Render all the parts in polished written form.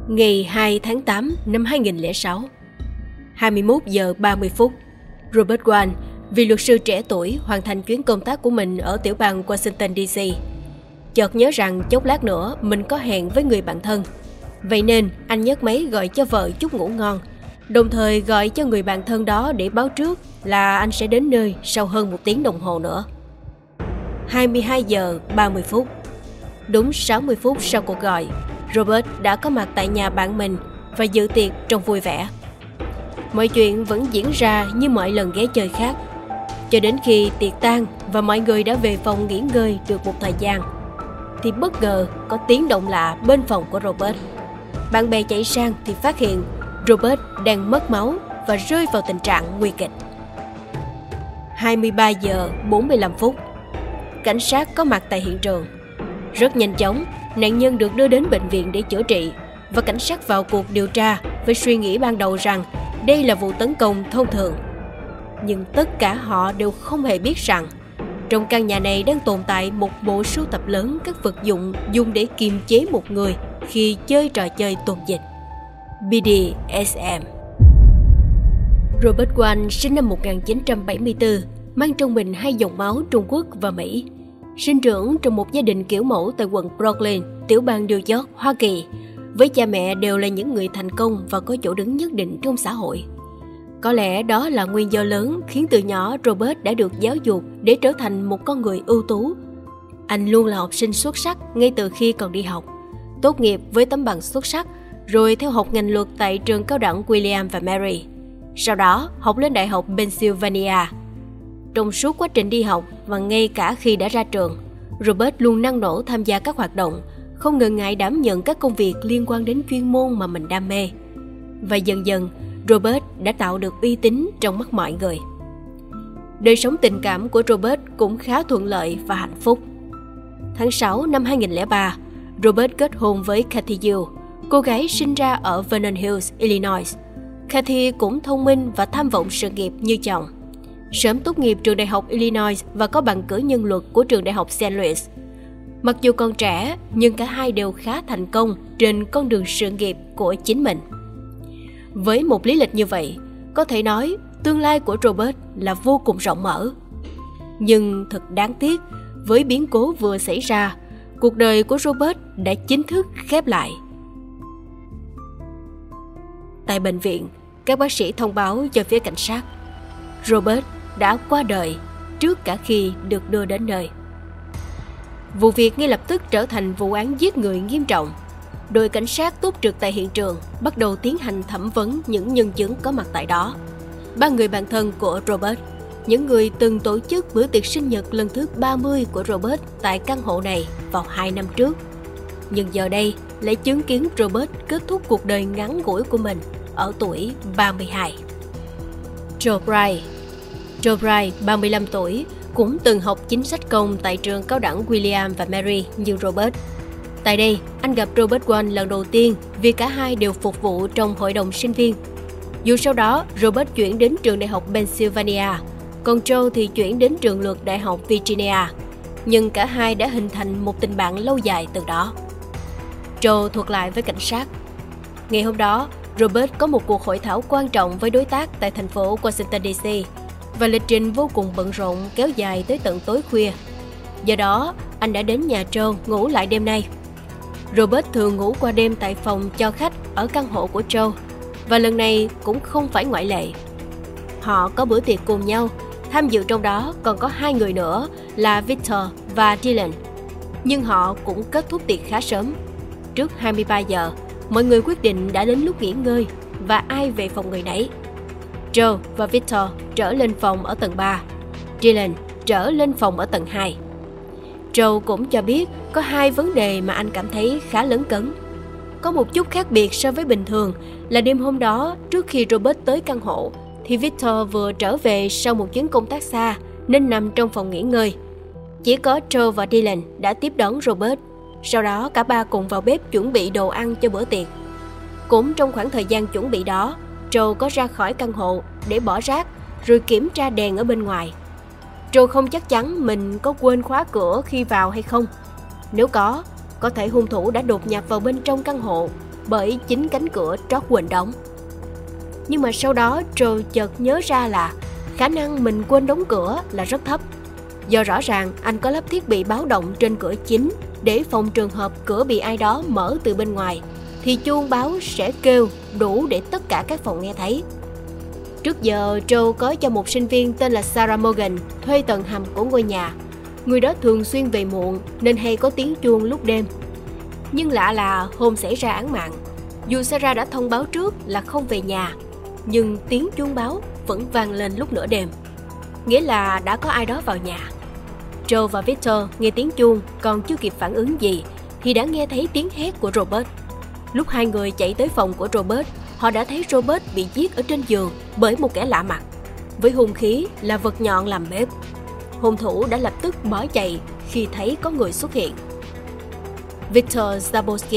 Ngày 2 tháng 8 năm 2006, 21 giờ 30 phút, Robert Wall, vị luật sư trẻ tuổi hoàn thành chuyến công tác của mình ở tiểu bang Washington DC. Chợt nhớ rằng chốc lát nữa mình có hẹn với người bạn thân. Vậy nên anh nhấc máy gọi cho vợ chúc ngủ ngon, đồng thời gọi cho người bạn thân đó để báo trước là anh sẽ đến nơi sau hơn 1 tiếng đồng hồ nữa. 22 giờ 30 phút, đúng 60 phút sau cuộc gọi, Robert đã có mặt tại nhà bạn mình và dự tiệc trông vui vẻ. Mọi chuyện vẫn diễn ra như mọi lần ghé chơi khác, cho đến khi tiệc tan và mọi người đã về phòng nghỉ ngơi được một thời gian, thì bất ngờ có tiếng động lạ bên phòng của Robert. Bạn bè chạy sang thì phát hiện Robert đang mất máu và rơi vào tình trạng nguy kịch. 23 giờ 45 phút, cảnh sát có mặt tại hiện trường. Rất nhanh chóng, nạn nhân được đưa đến bệnh viện để chữa trị và cảnh sát vào cuộc điều tra với suy nghĩ ban đầu rằng đây là vụ tấn công thông thường. Nhưng tất cả họ đều không hề biết rằng trong căn nhà này đang tồn tại một bộ sưu tập lớn các vật dụng dùng để kiềm chế một người khi chơi trò chơi tuần dịch, BDSM. Robert Wall sinh năm 1974, mang trong mình 2 dòng máu Trung Quốc và Mỹ. Sinh trưởng trong một gia đình kiểu mẫu tại quận Brooklyn, tiểu bang New York, Hoa Kỳ, với cha mẹ đều là những người thành công và có chỗ đứng nhất định trong xã hội. Có lẽ đó là nguyên do lớn khiến từ nhỏ Robert đã được giáo dục để trở thành một con người ưu tú. Anh luôn là học sinh xuất sắc ngay từ khi còn đi học, tốt nghiệp với tấm bằng xuất sắc, rồi theo học ngành luật tại trường cao đẳng William và Mary. Sau đó học lên Đại học Pennsylvania. Trong suốt quá trình đi học và ngay cả khi đã ra trường, Robert luôn năng nổ tham gia các hoạt động, không ngần ngại đảm nhận các công việc liên quan đến chuyên môn mà mình đam mê. Và dần dần, Robert đã tạo được uy tín trong mắt mọi người. Đời sống tình cảm của Robert cũng khá thuận lợi và hạnh phúc. Tháng 6 năm 2003, Robert kết hôn với Kathy Yu, cô gái sinh ra ở Vernon Hills, Illinois. Kathy cũng thông minh và tham vọng sự nghiệp như chồng. Sớm tốt nghiệp trường đại học Illinois và có bằng cử nhân luật của trường đại học St. Louis. Mặc dù còn trẻ, nhưng cả hai đều khá thành công trên con đường sự nghiệp của chính mình. Với một lý lịch như vậy, có thể nói tương lai của Robert là vô cùng rộng mở. Nhưng thật đáng tiếc, với biến cố vừa xảy ra, cuộc đời của Robert đã chính thức khép lại. Tại bệnh viện, các bác sĩ thông báo cho phía cảnh sát Robert đã qua đời trước cả khi được đưa đến nơi. Vụ việc ngay lập tức trở thành vụ án giết người nghiêm trọng. Đội cảnh sát túc trực tại hiện trường bắt đầu tiến hành thẩm vấn những nhân chứng có mặt tại đó. 3 người bạn thân của Robert, những người từng tổ chức bữa tiệc sinh nhật lần thứ 30 của Robert tại căn hộ này vào 2 năm trước, nhưng giờ đây lại chứng kiến Robert kết thúc cuộc đời ngắn ngủi của mình ở tuổi 32. Joe Bright, 35 tuổi, cũng từng học chính sách công tại trường cao đẳng William và Mary như Robert. Tại đây, anh gặp Robert Wall lần đầu tiên vì cả hai đều phục vụ trong hội đồng sinh viên. Dù sau đó Robert chuyển đến trường đại học Pennsylvania, còn Joe thì chuyển đến trường luật đại học Virginia, nhưng cả hai đã hình thành một tình bạn lâu dài từ đó. Joe thuật lại với cảnh sát: ngày hôm đó, Robert có một cuộc hội thảo quan trọng với đối tác tại thành phố Washington DC và lịch trình vô cùng bận rộn kéo dài tới tận tối khuya. Do đó, anh đã đến nhà Joe ngủ lại đêm nay. Robert thường ngủ qua đêm tại phòng cho khách ở căn hộ của Joe, và lần này cũng không phải ngoại lệ. Họ có bữa tiệc cùng nhau, tham dự trong đó còn có 2 người nữa là Victor và Dylan. Nhưng họ cũng kết thúc tiệc khá sớm. Trước 23 giờ, mọi người quyết định đã đến lúc nghỉ ngơi và ai về phòng người nấy. Joe và Victor trở lên phòng ở tầng 3, Dylan trở lên phòng ở tầng 2. Joe cũng cho biết có 2 vấn đề mà anh cảm thấy khá lấn cấn. Có một chút khác biệt so với bình thường là đêm hôm đó, trước khi Robert tới căn hộ, thì Victor vừa trở về sau một chuyến công tác xa nên nằm trong phòng nghỉ ngơi. Chỉ có Joe và Dylan đã tiếp đón Robert. Sau đó cả ba cùng vào bếp chuẩn bị đồ ăn cho bữa tiệc. Cũng trong khoảng thời gian chuẩn bị đó, Joe có ra khỏi căn hộ để bỏ rác rồi kiểm tra đèn ở bên ngoài. Joe không chắc chắn mình có quên khóa cửa khi vào hay không. Nếu có thể hung thủ đã đột nhập vào bên trong căn hộ bởi chính cánh cửa trót quên đóng. Nhưng mà sau đó Joe chợt nhớ ra là khả năng mình quên đóng cửa là rất thấp. Do rõ ràng anh có lắp thiết bị báo động trên cửa chính để phòng trường hợp cửa bị ai đó mở từ bên ngoài thì chuông báo sẽ kêu đủ để tất cả các phòng nghe thấy. Trước giờ Joe có cho một sinh viên tên là Sarah Morgan thuê tầng hầm của ngôi nhà. Người đó thường xuyên về muộn nên hay có tiếng chuông lúc đêm. Nhưng lạ là hôm xảy ra án mạng, dù Sarah đã thông báo trước là không về nhà, nhưng tiếng chuông báo vẫn vang lên lúc nửa đêm, nghĩa là đã có ai đó vào nhà. Joe và Victor nghe tiếng chuông còn chưa kịp phản ứng gì thì đã nghe thấy tiếng hét của Robert. Lúc hai người chạy tới phòng của Robert, họ đã thấy Robert bị giết ở trên giường bởi một kẻ lạ mặt, với hung khí là vật nhọn làm bếp. Hung thủ đã lập tức bỏ chạy khi thấy có người xuất hiện. Victor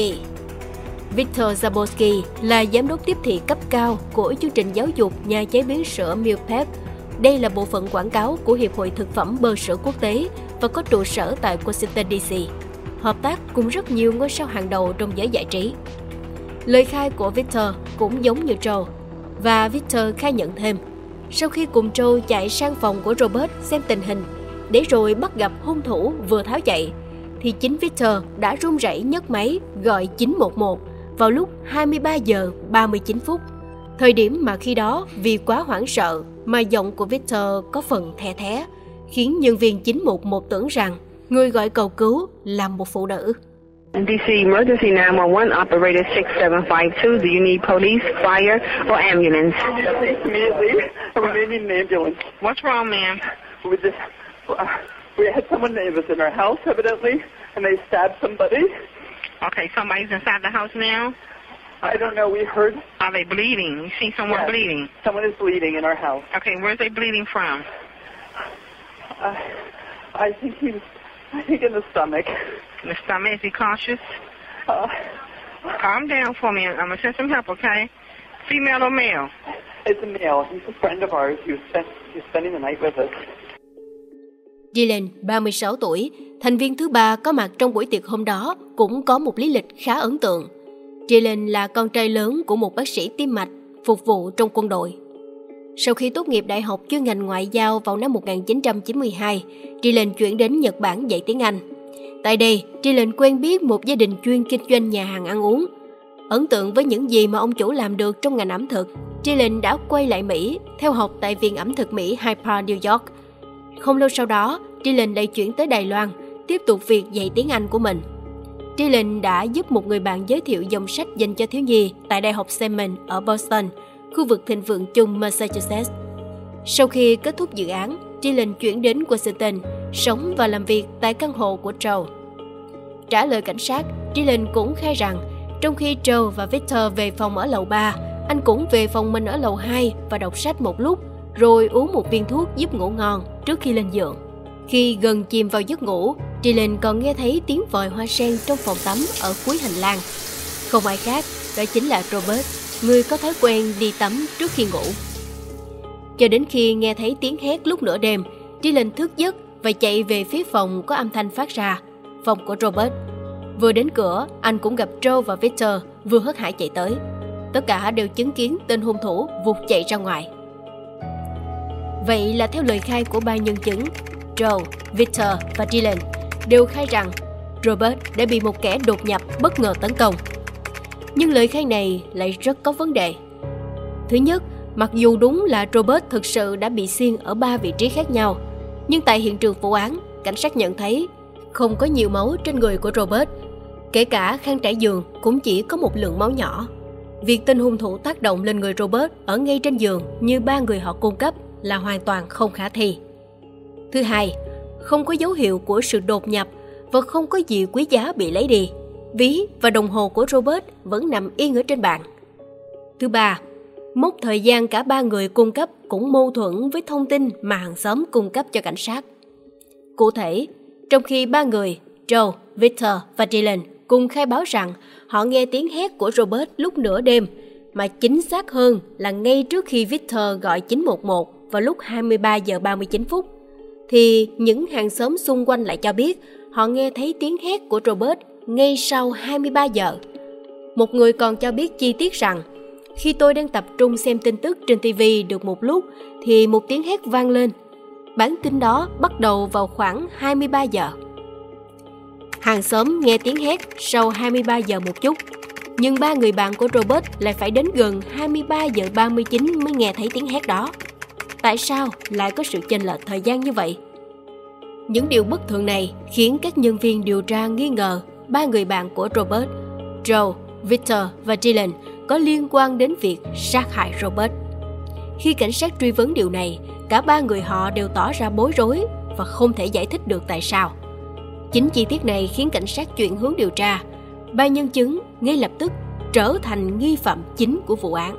Zabowski là giám đốc tiếp thị cấp cao của chương trình giáo dục nhà chế biến sữa Milpep. Đây là bộ phận quảng cáo của Hiệp hội Thực phẩm Bơ sữa Quốc tế và có trụ sở tại Washington DC, hợp tác cùng rất nhiều ngôi sao hàng đầu trong giới giải trí. Lời khai của Victor cũng giống như Joe, và Victor khai nhận thêm, sau khi cùng Joe chạy sang phòng của Robert xem tình hình, để rồi bắt gặp hung thủ vừa tháo chạy, thì chính Victor đã run rẩy nhấc máy gọi 911 vào lúc 23 giờ 39 phút. Thời điểm mà khi đó vì quá hoảng sợ mà giọng của Victor có phần the thé, khiến nhân viên 911 tưởng rằng người gọi cầu cứu là một phụ nữ. DC Emergency 911 Operator 6752. Do you need police, fire, or ambulance? Immediately, we need an ambulance. What's wrong, ma'am? We had someone that was in our house, evidently, and they stabbed somebody. Okay, somebody's inside the house now? I don't know. We heard. Are they bleeding? You see someone bleeding? Someone is bleeding in our house. Okay, where's they bleeding from? I think in the stomach. In the stomach? Is he cautious? Calm down for me. I'm going to send some help, okay? Female or male? It's a male. He's a friend of ours. He was spending the night with us. Dylan, 36 tuổi, thành viên thứ ba có mặt trong buổi tiệc hôm đó, cũng có một lý lịch khá ấn tượng. Dylan là con trai lớn của một bác sĩ tim mạch phục vụ trong quân đội. Sau khi tốt nghiệp đại học chuyên ngành ngoại giao vào năm 1992, Dylan chuyển đến Nhật Bản dạy tiếng Anh. Tại đây, Dylan quen biết một gia đình chuyên kinh doanh nhà hàng ăn uống. Ấn tượng với những gì mà ông chủ làm được trong ngành ẩm thực, Dylan đã quay lại Mỹ theo học tại Viện ẩm thực Mỹ Hyde Park, New York. Không lâu sau đó, Dylan lại chuyển tới Đài Loan, tiếp tục việc dạy tiếng Anh của mình. Dylan đã giúp một người bạn giới thiệu dòng sách dành cho thiếu nhi tại Đại học Seaman ở Boston, khu vực thịnh vượng chung Massachusetts. Sau khi kết thúc dự án, Dylan chuyển đến Washington, sống và làm việc tại căn hộ của Joe. Trả lời cảnh sát, Dylan cũng khai rằng trong khi Joe và Victor về phòng ở lầu 3, anh cũng về phòng mình ở lầu 2 và đọc sách một lúc, rồi uống một viên thuốc giúp ngủ ngon trước khi lên giường. Khi gần chìm vào giấc ngủ, Dylan còn nghe thấy tiếng vòi hoa sen trong phòng tắm ở cuối hành lang. Không ai khác, đó chính là Robert, người có thói quen đi tắm trước khi ngủ. Cho đến khi nghe thấy tiếng hét lúc nửa đêm, Dylan thức giấc và chạy về phía phòng có âm thanh phát ra, phòng của Robert. Vừa đến cửa, anh cũng gặp Joe và Victor vừa hớt hải chạy tới. Tất cả đều chứng kiến tên hung thủ vụt chạy ra ngoài. Vậy là theo lời khai của ba nhân chứng, Joe, Victor và Dylan đều khai rằng Robert đã bị một kẻ đột nhập bất ngờ tấn công. Nhưng lời khai này lại rất có vấn đề. Thứ nhất, mặc dù đúng là Robert thực sự đã bị xiên ở 3 vị trí khác nhau, nhưng tại hiện trường vụ án, cảnh sát nhận thấy không có nhiều máu trên người của Robert. Kể cả khăn trải giường cũng chỉ có một lượng máu nhỏ. Việc tên hung thủ tác động lên người Robert ở ngay trên giường như ba người họ cung cấp là hoàn toàn không khả thi. Thứ hai, không có dấu hiệu của sự đột nhập và không có gì quý giá bị lấy đi. Ví và đồng hồ của Robert vẫn nằm yên ở trên bàn. Thứ ba, mốc thời gian cả ba người cung cấp cũng mâu thuẫn với thông tin mà hàng xóm cung cấp cho cảnh sát. Cụ thể, trong khi ba người, Joe, Victor và Dylan cùng khai báo rằng họ nghe tiếng hét của Robert lúc nửa đêm, mà chính xác hơn là ngay trước khi Victor gọi 911 vào lúc 23 giờ 39 phút, thì những hàng xóm xung quanh lại cho biết họ nghe thấy tiếng hét của Robert ngay sau 23 giờ. Một người còn cho biết chi tiết rằng, khi tôi đang tập trung xem tin tức trên TV được một lúc thì một tiếng hét vang lên. Bản tin đó bắt đầu vào khoảng 23 giờ. Hàng xóm nghe tiếng hét sau 23 giờ một chút, nhưng 3 người bạn của Robert lại phải đến gần 23 giờ 39 mới nghe thấy tiếng hét đó. Tại sao lại có sự chênh lệch thời gian như vậy? Những điều bất thường này khiến các nhân viên điều tra nghi ngờ 3 người bạn của Robert, Joe, Victor và Dylan có liên quan đến việc sát hại Robert. Khi cảnh sát truy vấn điều này, cả 3 người họ đều tỏ ra bối rối và không thể giải thích được tại sao. Chính chi tiết này khiến cảnh sát chuyển hướng điều tra. 3 nhân chứng ngay lập tức trở thành nghi phạm chính của vụ án.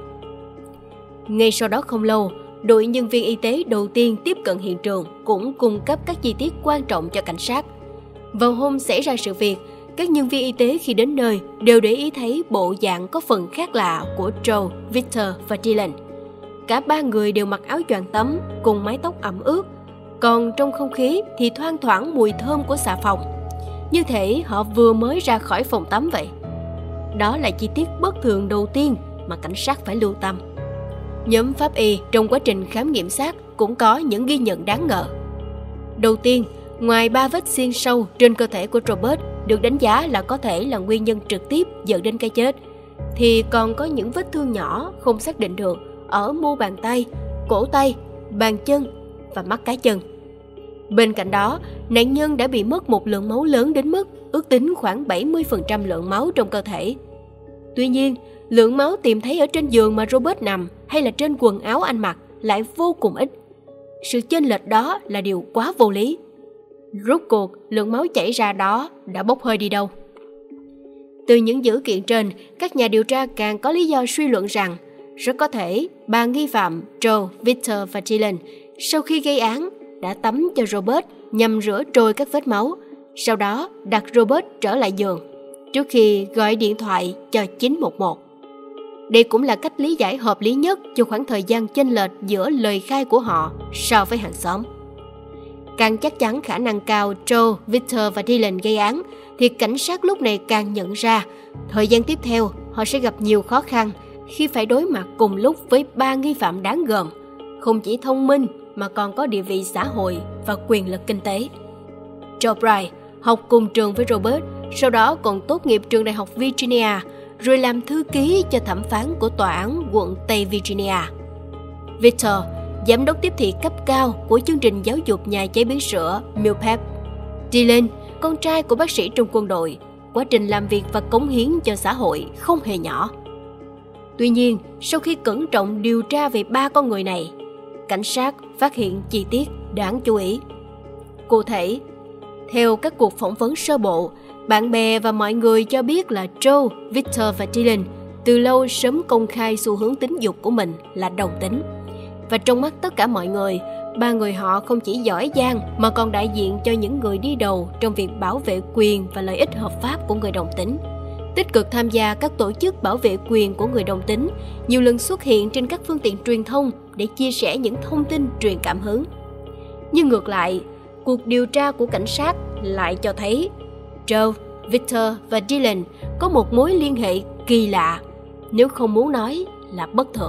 Ngay sau đó không lâu, đội nhân viên y tế đầu tiên tiếp cận hiện trường cũng cung cấp các chi tiết quan trọng cho cảnh sát. Vào hôm xảy ra sự việc, các nhân viên y tế khi đến nơi đều để ý thấy bộ dạng có phần khác lạ của Joe, Victor và Dylan. Cả 3 người đều mặc áo choàng tắm cùng mái tóc ẩm ướt, còn trong không khí thì thoang thoảng mùi thơm của xà phòng, như thể họ vừa mới ra khỏi phòng tắm vậy. Đó là chi tiết bất thường đầu tiên mà cảnh sát phải lưu tâm. Nhóm pháp y trong quá trình khám nghiệm xác cũng có những ghi nhận đáng ngờ. Đầu tiên, ngoài 3 vết xiên sâu trên cơ thể của Robert được đánh giá là có thể là nguyên nhân trực tiếp dẫn đến cái chết, thì còn có những vết thương nhỏ không xác định được ở mu bàn tay, cổ tay, bàn chân và mắt cá chân. Bên cạnh đó, nạn nhân đã bị mất một lượng máu lớn đến mức ước tính khoảng 70% lượng máu trong cơ thể. Tuy nhiên, lượng máu tìm thấy ở trên giường mà Robert nằm hay là trên quần áo anh mặc lại vô cùng ít. Sự chênh lệch đó là điều quá vô lý. Rốt cuộc, lượng máu chảy ra đó đã bốc hơi đi đâu? Từ những dữ kiện trên, các nhà điều tra càng có lý do suy luận rằng rất có thể 3 nghi phạm Joe, Victor và Dylan sau khi gây án đã tắm cho Robert nhằm rửa trôi các vết máu, sau đó đặt Robert trở lại giường trước khi gọi điện thoại cho 911. Đây cũng là cách lý giải hợp lý nhất cho khoảng thời gian chênh lệch giữa lời khai của họ so với hàng xóm. Càng chắc chắn khả năng cao Joe, Victor và Dylan gây án, thì cảnh sát lúc này càng nhận ra thời gian tiếp theo họ sẽ gặp nhiều khó khăn khi phải đối mặt cùng lúc với 3 nghi phạm đáng gờm, không chỉ thông minh mà còn có địa vị xã hội và quyền lực kinh tế. Joe Bright học cùng trường với Robert, sau đó còn tốt nghiệp trường đại học Virginia, rồi làm thư ký cho thẩm phán của tòa án quận Tây Virginia. Victor, giám đốc tiếp thị cấp cao của chương trình giáo dục nhà chế biến sữa Milpep. Dylan, con trai của bác sĩ trong quân đội, quá trình làm việc và cống hiến cho xã hội không hề nhỏ. Tuy nhiên, sau khi cẩn trọng điều tra về 3 con người này, cảnh sát phát hiện chi tiết đáng chú ý. Cụ thể, theo các cuộc phỏng vấn sơ bộ, bạn bè và mọi người cho biết là Joe, Victor và Dylan từ lâu sớm công khai xu hướng tính dục của mình là đồng tính. Và trong mắt tất cả mọi người, 3 người họ không chỉ giỏi giang mà còn đại diện cho những người đi đầu trong việc bảo vệ quyền và lợi ích hợp pháp của người đồng tính. Tích cực tham gia các tổ chức bảo vệ quyền của người đồng tính, nhiều lần xuất hiện trên các phương tiện truyền thông để chia sẻ những thông tin truyền cảm hứng. Nhưng ngược lại, cuộc điều tra của cảnh sát lại cho thấy Joe, Victor và Dylan có một mối liên hệ kỳ lạ, nếu không muốn nói là bất thường.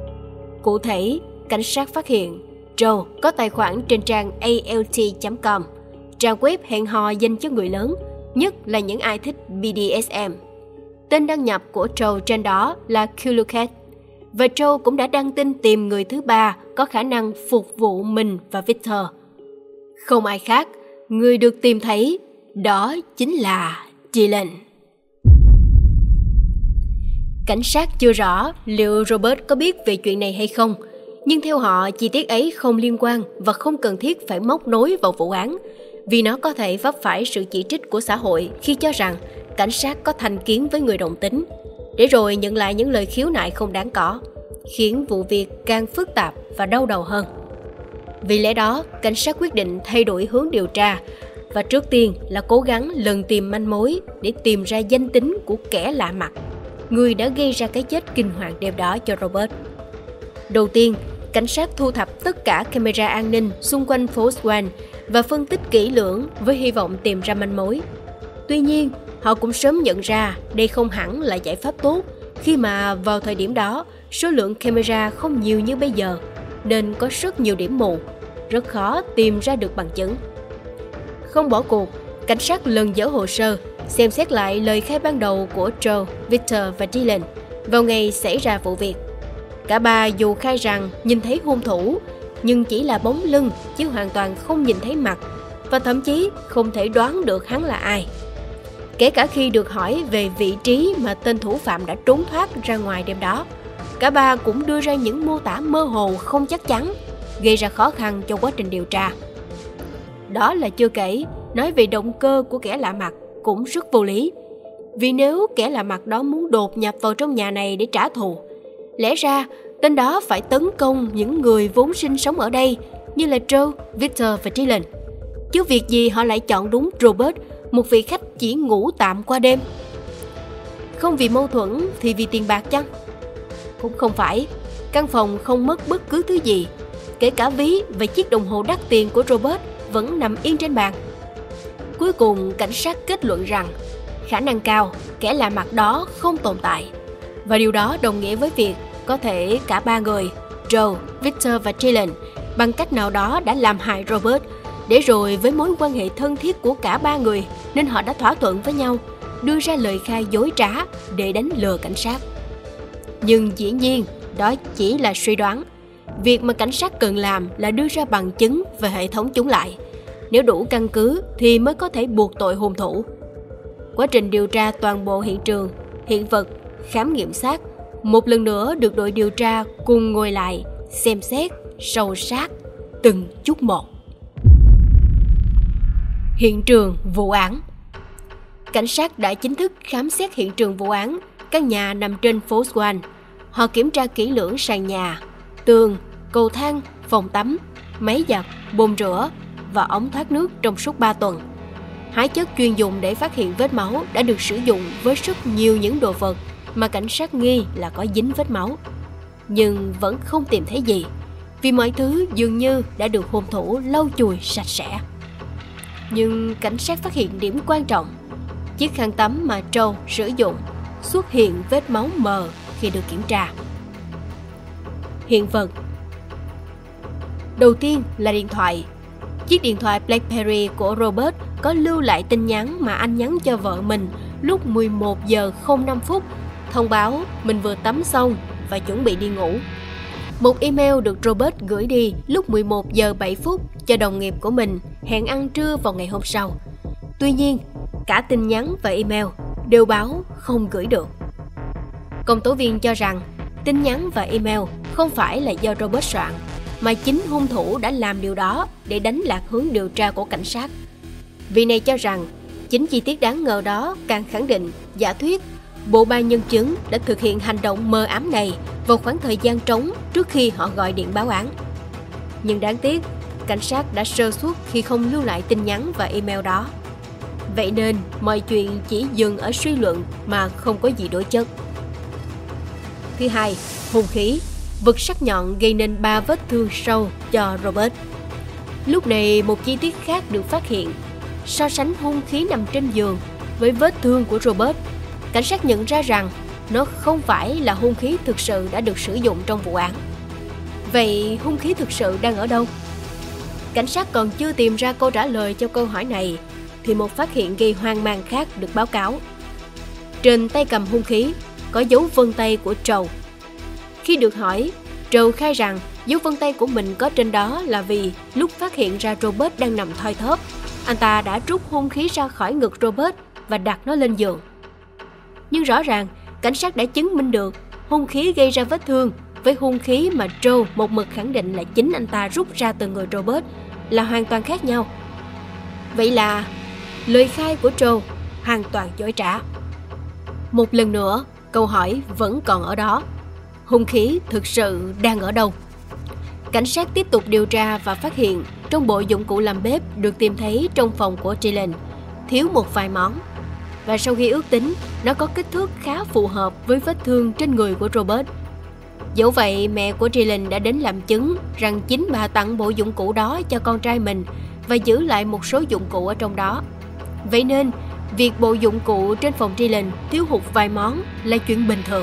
Cụ thể, cảnh sát phát hiện Joe có tài khoản trên trang alt.com, trang web hẹn hò dành cho người lớn, nhất là những ai thích BDSM. Tên đăng nhập của Joe trên đó là Kuluket, và Joe cũng đã đăng tin tìm người thứ 3 có khả năng phục vụ mình và Victor. Không ai khác, người được tìm thấy đó chính là Dylan. Cảnh sát chưa rõ liệu Robert có biết về chuyện này hay không, nhưng theo họ, chi tiết ấy không liên quan và không cần thiết phải móc nối vào vụ án, vì nó có thể vấp phải sự chỉ trích của xã hội khi cho rằng cảnh sát có thành kiến với người đồng tính, để rồi nhận lại những lời khiếu nại không đáng có, khiến vụ việc càng phức tạp và đau đầu hơn. Vì lẽ đó, cảnh sát quyết định thay đổi hướng điều tra, và trước tiên là cố gắng lần tìm manh mối để tìm ra danh tính của kẻ lạ mặt, người đã gây ra cái chết kinh hoàng đêm đó cho Robert. Đầu tiên, cảnh sát thu thập tất cả camera an ninh xung quanh phố Swan và phân tích kỹ lưỡng với hy vọng tìm ra manh mối. Tuy nhiên, Họ cũng sớm nhận ra đây không hẳn là giải pháp tốt, khi mà vào thời điểm đó, số lượng camera không nhiều như bây giờ, nên có rất nhiều điểm mù, rất khó tìm ra được bằng chứng. Không bỏ cuộc, cảnh sát lần dở hồ sơ, xem xét lại lời khai ban đầu của Joe, Victor và Dylan vào ngày xảy ra vụ việc. Cả ba dù khai rằng nhìn thấy hung thủ, nhưng chỉ là bóng lưng chứ hoàn toàn không nhìn thấy mặt, và thậm chí không thể đoán được hắn là ai. Kể cả khi được hỏi về vị trí mà tên thủ phạm đã trốn thoát ra ngoài đêm đó, cả ba cũng đưa ra những mô tả mơ hồ không chắc chắn, gây ra khó khăn cho quá trình điều tra. Đó là chưa kể, nói về động cơ của kẻ lạ mặt cũng rất vô lý. Vì nếu kẻ lạ mặt đó muốn đột nhập vào trong nhà này để trả thù, lẽ ra tên đó phải tấn công những người vốn sinh sống ở đây như là Joe, Victor và Dylan. Chứ việc gì họ lại chọn đúng Robert, một vị khách chỉ ngủ tạm qua đêm? Không vì mâu thuẫn thì vì tiền bạc chăng? Cũng không phải. Căn phòng không mất bất cứ thứ gì, kể cả ví và chiếc đồng hồ đắt tiền của Robert vẫn nằm yên trên bàn. Cuối cùng, cảnh sát kết luận rằng khả năng cao kẻ lạ mặt đó không tồn tại, và điều đó đồng nghĩa với việc có thể cả ba người, Joe, Victor và Dylan, bằng cách nào đó đã làm hại Robert, để rồi với mối quan hệ thân thiết của cả ba người nên họ đã thỏa thuận với nhau, đưa ra lời khai dối trá để đánh lừa cảnh sát. Nhưng dĩ nhiên, đó chỉ là suy đoán. Việc mà cảnh sát cần làm là đưa ra bằng chứng về hệ thống chúng lại. Nếu đủ căn cứ thì mới có thể buộc tội hung thủ. Quá trình điều tra toàn bộ hiện trường, hiện vật, khám nghiệm xác một lần nữa được đội điều tra cùng ngồi lại, xem xét, sâu sát, từng chút một. Hiện trường vụ án. Cảnh sát đã chính thức khám xét hiện trường vụ án, căn nhà nằm trên phố Swan. Họ kiểm tra kỹ lưỡng sàn nhà, tường, cầu thang, phòng tắm, máy giặt, bồn rửa và ống thoát nước trong suốt 3 tuần. Hóa chất chuyên dùng để phát hiện vết máu đã được sử dụng với rất nhiều những đồ vật mà cảnh sát nghi là có dính vết máu. Nhưng vẫn không tìm thấy gì, vì mọi thứ dường như đã được hung thủ lau chùi sạch sẽ. Nhưng cảnh sát phát hiện điểm quan trọng. Chiếc khăn tắm mà Joe sử dụng xuất hiện vết máu mờ khi được kiểm tra. Hiện vật. Đầu tiên là điện thoại. Chiếc điện thoại BlackBerry của Robert có lưu lại tin nhắn mà anh nhắn cho vợ mình lúc 11 giờ 05 phút, thông báo mình vừa tắm xong và chuẩn bị đi ngủ. Một email được Robert gửi đi lúc 11 giờ 7 phút cho đồng nghiệp của mình hẹn ăn trưa vào ngày hôm sau. Tuy nhiên, cả tin nhắn và email đều báo không gửi được. Công tố viên cho rằng tin nhắn và email không phải là do Robert soạn, mà chính hung thủ đã làm điều đó để đánh lạc hướng điều tra của cảnh sát. Vị này cho rằng chính chi tiết đáng ngờ đó càng khẳng định giả thuyết bộ ba nhân chứng đã thực hiện hành động mờ ám này vào khoảng thời gian trống trước khi họ gọi điện báo án. Nhưng đáng tiếc, cảnh sát đã sơ suất khi không lưu lại tin nhắn và email đó. Vậy nên mọi chuyện chỉ dừng ở suy luận mà không có gì đối chất. Thứ hai, hung khí. Vật sắc nhọn gây nên 3 vết thương sâu cho Robert. Lúc này một chi tiết khác được phát hiện. So sánh hung khí nằm trên giường với vết thương của Robert, cảnh sát nhận ra rằng nó không phải là hung khí thực sự đã được sử dụng trong vụ án. Vậy hung khí thực sự đang ở đâu? Cảnh sát còn chưa tìm ra câu trả lời cho câu hỏi này thì một phát hiện gây hoang mang khác được báo cáo. Trên tay cầm hung khí có dấu vân tay của Joe. Khi được hỏi, Joe khai rằng dấu vân tay của mình có trên đó là vì lúc phát hiện ra Robert đang nằm thoi thóp, anh ta đã rút hung khí ra khỏi ngực Robert và đặt nó lên giường. Nhưng rõ ràng, cảnh sát đã chứng minh được hung khí gây ra vết thương với hung khí mà Joe một mực khẳng định là chính anh ta rút ra từ người Robert là hoàn toàn khác nhau. Vậy là lời khai của Joe hoàn toàn dối trá. Một lần nữa, câu hỏi vẫn còn ở đó. Hung khí thực sự đang ở đâu? Cảnh sát tiếp tục điều tra và phát hiện trong bộ dụng cụ làm bếp được tìm thấy trong phòng của Dylan thiếu một vài món. Và sau khi ước tính, nó có kích thước khá phù hợp với vết thương trên người của Robert. Dẫu vậy, mẹ của Dylan đã đến làm chứng rằng chính bà tặng bộ dụng cụ đó cho con trai mình và giữ lại một số dụng cụ ở trong đó. Vậy nên, việc bộ dụng cụ trên phòng Dylan thiếu hụt vài món là chuyện bình thường.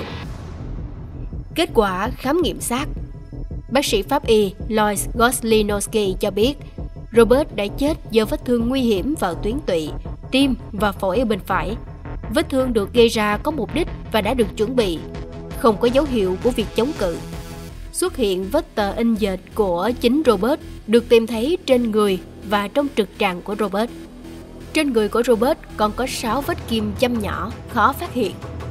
Kết quả khám nghiệm xác. Bác sĩ pháp y Lois Goslinowski cho biết Robert đã chết do vết thương nguy hiểm vào tuyến tụy, tim và phổi ở bên phải. Vết thương được gây ra có mục đích và đã được chuẩn bị, không có dấu hiệu của việc chống cự. Xuất hiện vết tờ in dệt của chính Robert được tìm thấy trên người và trong trực tràng của Robert. Trên người của Robert còn có 6 vết kim châm nhỏ, khó phát hiện.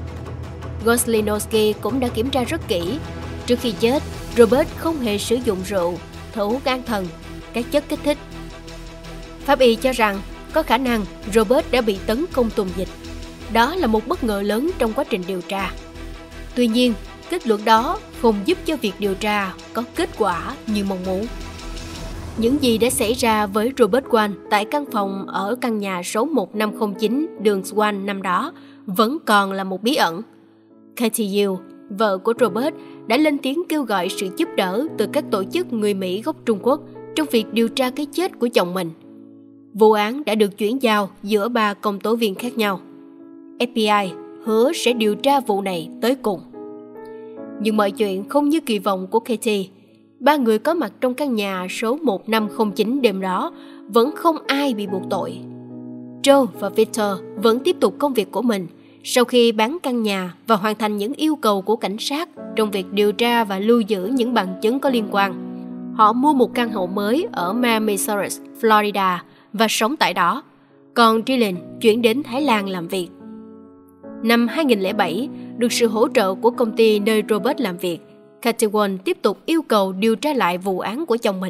Goslinowski cũng đã kiểm tra rất kỹ. Trước khi chết, Robert không hề sử dụng rượu, thuốc an thần, các chất kích thích. Pháp y cho rằng có khả năng Robert đã bị tấn công tuần dịch. Đó là một bất ngờ lớn trong quá trình điều tra. Tuy nhiên, kết luận đó không giúp cho việc điều tra có kết quả như mong muốn. Những gì đã xảy ra với Robert Wall tại căn phòng ở căn nhà số 1509 đường Swan năm đó vẫn còn là một bí ẩn. Katie Yu, vợ của Robert, đã lên tiếng kêu gọi sự giúp đỡ từ các tổ chức người Mỹ gốc Trung Quốc trong việc điều tra cái chết của chồng mình. Vụ án đã được chuyển giao giữa 3 công tố viên khác nhau. FBI hứa sẽ điều tra vụ này tới cùng. Nhưng mọi chuyện không như kỳ vọng của Katie. 3 người có mặt trong căn nhà số 1509 đêm đó vẫn không ai bị buộc tội. Joe và Victor vẫn tiếp tục công việc của mình sau khi bán căn nhà và hoàn thành những yêu cầu của cảnh sát trong việc điều tra và lưu giữ những bằng chứng có liên quan. Họ mua một căn hộ mới ở Miami Shores, Florida và sống tại đó. Còn Dylan chuyển đến Thái Lan làm việc. Năm 2007, được sự hỗ trợ của công ty nơi Robert làm việc, Katie Wall tiếp tục yêu cầu điều tra lại vụ án của chồng mình.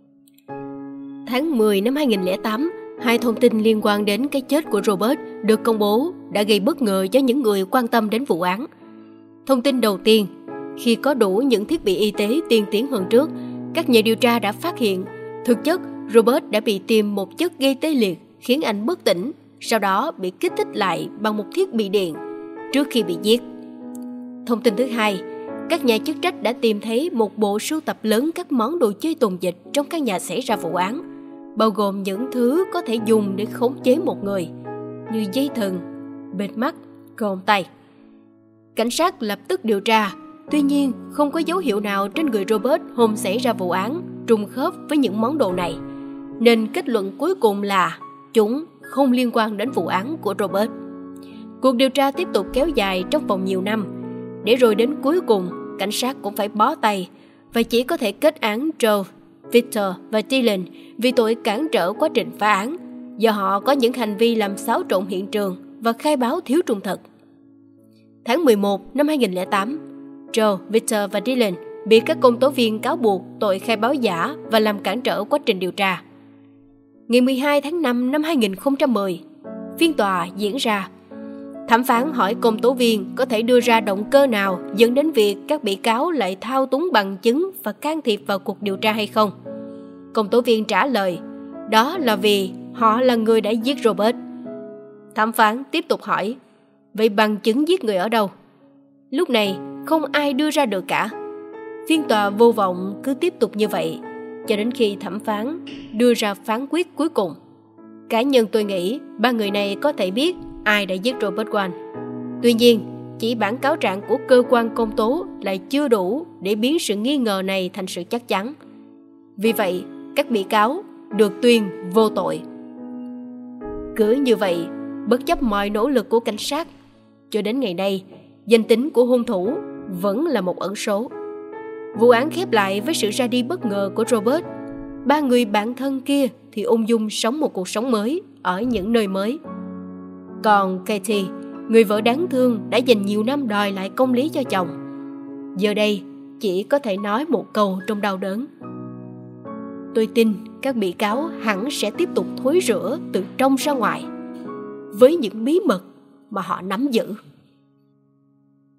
Tháng 10 năm 2008, 2 thông tin liên quan đến cái chết của Robert được công bố đã gây bất ngờ cho những người quan tâm đến vụ án. Thông tin đầu tiên, khi có đủ những thiết bị y tế tiên tiến hơn trước, các nhà điều tra đã phát hiện thực chất Robert đã bị tiêm một chất gây tê liệt khiến anh bất tỉnh, sau đó bị kích thích lại bằng một thiết bị điện trước khi bị giết. Thông tin thứ hai, các nhà chức trách đã tìm thấy một bộ sưu tập lớn các món đồ chơi tuần dịch trong căn nhà xảy ra vụ án, bao gồm những thứ có thể dùng để khống chế một người, như dây thừng, bệt mắt, còng tay. Cảnh sát lập tức điều tra, tuy nhiên không có dấu hiệu nào trên người Robert hôm xảy ra vụ án trùng khớp với những món đồ này, nên kết luận cuối cùng là chúng không liên quan đến vụ án của Robert. Cuộc điều tra tiếp tục kéo dài trong vòng nhiều năm, để rồi đến cuối cùng cảnh sát cũng phải bó tay và chỉ có thể kết án Joe, Victor và Dylan vì tội cản trở quá trình phá án, do họ có những hành vi làm xáo trộn hiện trường và khai báo thiếu trung thực. Tháng 11 năm 2008, Joe, Victor và Dylan bị các công tố viên cáo buộc tội khai báo giả và làm cản trở quá trình điều tra. Ngày 12 tháng 5 năm 2010, phiên tòa diễn ra. Thẩm phán hỏi công tố viên có thể đưa ra động cơ nào dẫn đến việc các bị cáo lại thao túng bằng chứng và can thiệp vào cuộc điều tra hay không. Công tố viên trả lời, đó là vì họ là người đã giết Robert. Thẩm phán tiếp tục hỏi, vậy bằng chứng giết người ở đâu? Lúc này không ai đưa ra được cả. Phiên tòa vô vọng cứ tiếp tục như vậy cho đến khi thẩm phán đưa ra phán quyết cuối cùng. Cá nhân tôi nghĩ 3 người này có thể biết ai đã giết Robert Wall. Tuy nhiên, chỉ bản cáo trạng của cơ quan công tố lại chưa đủ để biến sự nghi ngờ này thành sự chắc chắn. Vì vậy, các bị cáo được tuyên vô tội. Cứ như vậy, bất chấp mọi nỗ lực của cảnh sát, cho đến ngày nay, danh tính của hung thủ vẫn là một ẩn số. Vụ án khép lại với sự ra đi bất ngờ của Robert. 3 người bạn thân kia thì ung dung sống một cuộc sống mới ở những nơi mới. Còn Katie, người vợ đáng thương đã dành nhiều năm đòi lại công lý cho chồng, giờ đây chỉ có thể nói một câu trong đau đớn. Tôi tin các bị cáo hẳn sẽ tiếp tục thối rữa từ trong ra ngoài với những bí mật mà họ nắm giữ.